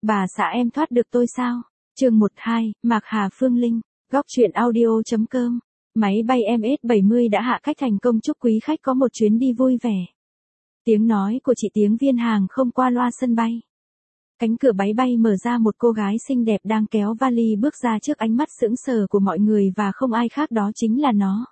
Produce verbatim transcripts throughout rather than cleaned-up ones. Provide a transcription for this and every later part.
Bà xã em thoát được tôi sao? Chương một hai, Mạc Hà Phương Linh, góc truyện audio.com. Máy bay em ét bảy mươi đã hạ cách thành công, chúc quý khách có một chuyến đi vui vẻ. Tiếng nói của chị Tiếng viên hàng không qua loa sân bay. Cánh cửa máy bay mở ra, một cô gái xinh đẹp đang kéo vali bước ra trước ánh mắt sững sờ của mọi người, và không ai khác đó chính là nó.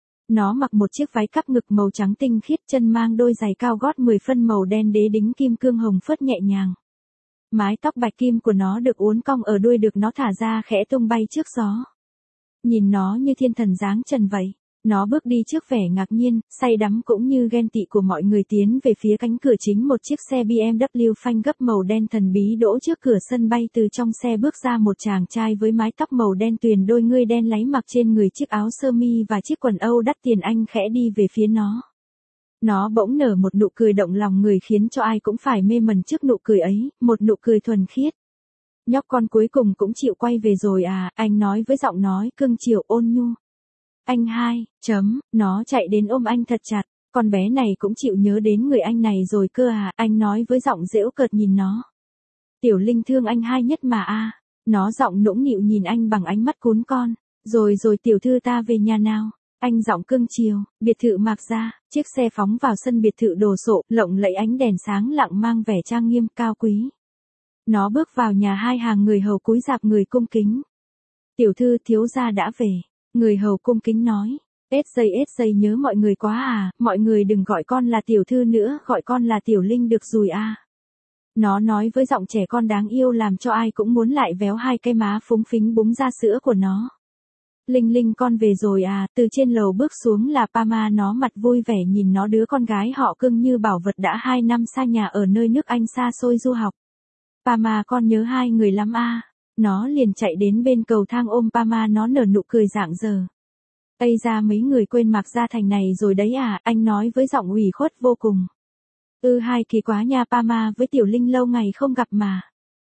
Nó mặc một chiếc váy cắp ngực màu trắng tinh khiết, chân mang đôi giày cao gót mười phân màu đen đế đính kim cương hồng phớt nhẹ nhàng. Mái tóc bạch kim của nó được uốn cong ở đuôi, được nó thả ra khẽ tung bay trước gió. Nhìn nó như thiên thần dáng trần vậy. Nó bước đi trước vẻ ngạc nhiên, say đắm cũng như ghen tị của mọi người, tiến về phía cánh cửa chính. Một chiếc xe bê em vê phanh gấp màu đen thần bí đỗ trước cửa sân bay. Từ trong xe bước ra một chàng trai với mái tóc màu đen tuyền, đôi ngươi đen láy, mặc trên người chiếc áo sơ mi và chiếc quần âu đắt tiền. Anh khẽ đi về phía nó. Nó bỗng nở một nụ cười động lòng người, khiến cho ai cũng phải mê mẩn trước nụ cười ấy, một nụ cười thuần khiết. Nhóc con cuối cùng cũng chịu quay về rồi à, anh nói với giọng nói cưng chiều ôn nhu. Anh hai, chấm, nó chạy đến ôm anh thật chặt, con bé này cũng chịu nhớ đến người anh này rồi cơ à, anh nói với giọng giễu cợt nhìn nó. Tiểu Linh thương anh hai nhất mà a. Nó giọng nũng nịu nhìn anh bằng ánh mắt cún con. Rồi rồi tiểu thư ta về nhà nào. Anh giọng cưng chiều. Biệt thự Mạc Gia, chiếc xe phóng vào sân biệt thự đồ sộ, lộng lẫy ánh đèn sáng lặng mang vẻ trang nghiêm cao quý. Nó bước vào nhà, hai hàng người hầu cúi rạp người cung kính. Tiểu thư thiếu gia đã về. Người hầu cung kính nói. Ết giây ết giây nhớ mọi người quá à, mọi người đừng gọi con là tiểu thư nữa, gọi con là Tiểu Linh được rồi à. Nó nói với giọng trẻ con đáng yêu, làm cho ai cũng muốn lại véo hai cái má phúng phính búng ra sữa của nó. Linh Linh con về rồi à. Từ trên lầu bước xuống là Pama, nó mặt vui vẻ nhìn nó, đứa con gái họ cưng như bảo vật đã hai năm xa nhà ở nơi nước Anh xa xôi du học. Pama con nhớ hai người lắm à. Nó liền chạy đến bên cầu thang ôm Pama, nó nở nụ cười rạng rỡ. Ây ra mấy người quên Mạc Gia Thành này rồi đấy à, anh nói với giọng ủy khuất vô cùng. Ư hai kỳ quá nha, Pama với Tiểu Linh lâu ngày không gặp mà.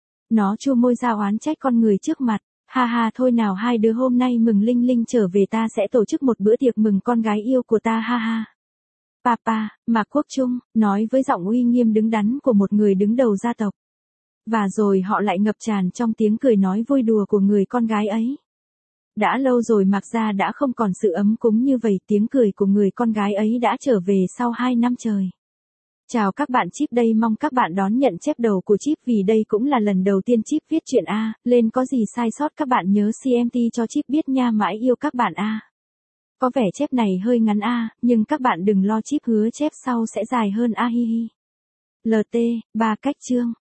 Nó chu môi ra oán trách con người trước mặt. Ha ha, thôi nào hai đứa, hôm nay mừng Linh Linh trở về, ta sẽ tổ chức một bữa tiệc mừng con gái yêu của ta, ha ha. Papa, Mạc Quốc Trung, nói với giọng uy nghiêm đứng đắn của một người đứng đầu gia tộc. Và rồi họ lại ngập tràn trong tiếng cười nói vui đùa của người con gái ấy. Đã lâu rồi Mạc Gia đã không còn sự ấm cúng như vậy, tiếng cười của người con gái ấy đã trở về sau hai năm trời. Chào các bạn, Chip đây, mong các bạn đón nhận chép đầu của Chip, vì đây cũng là lần đầu tiên Chip viết truyện A, lên có gì sai sót các bạn nhớ xê em tê cho Chip biết nha, mãi yêu các bạn A. Có vẻ chép này hơi ngắn A, nhưng các bạn đừng lo, Chip hứa chép sau sẽ dài hơn A hi hi. lờ tê, ba cách chương.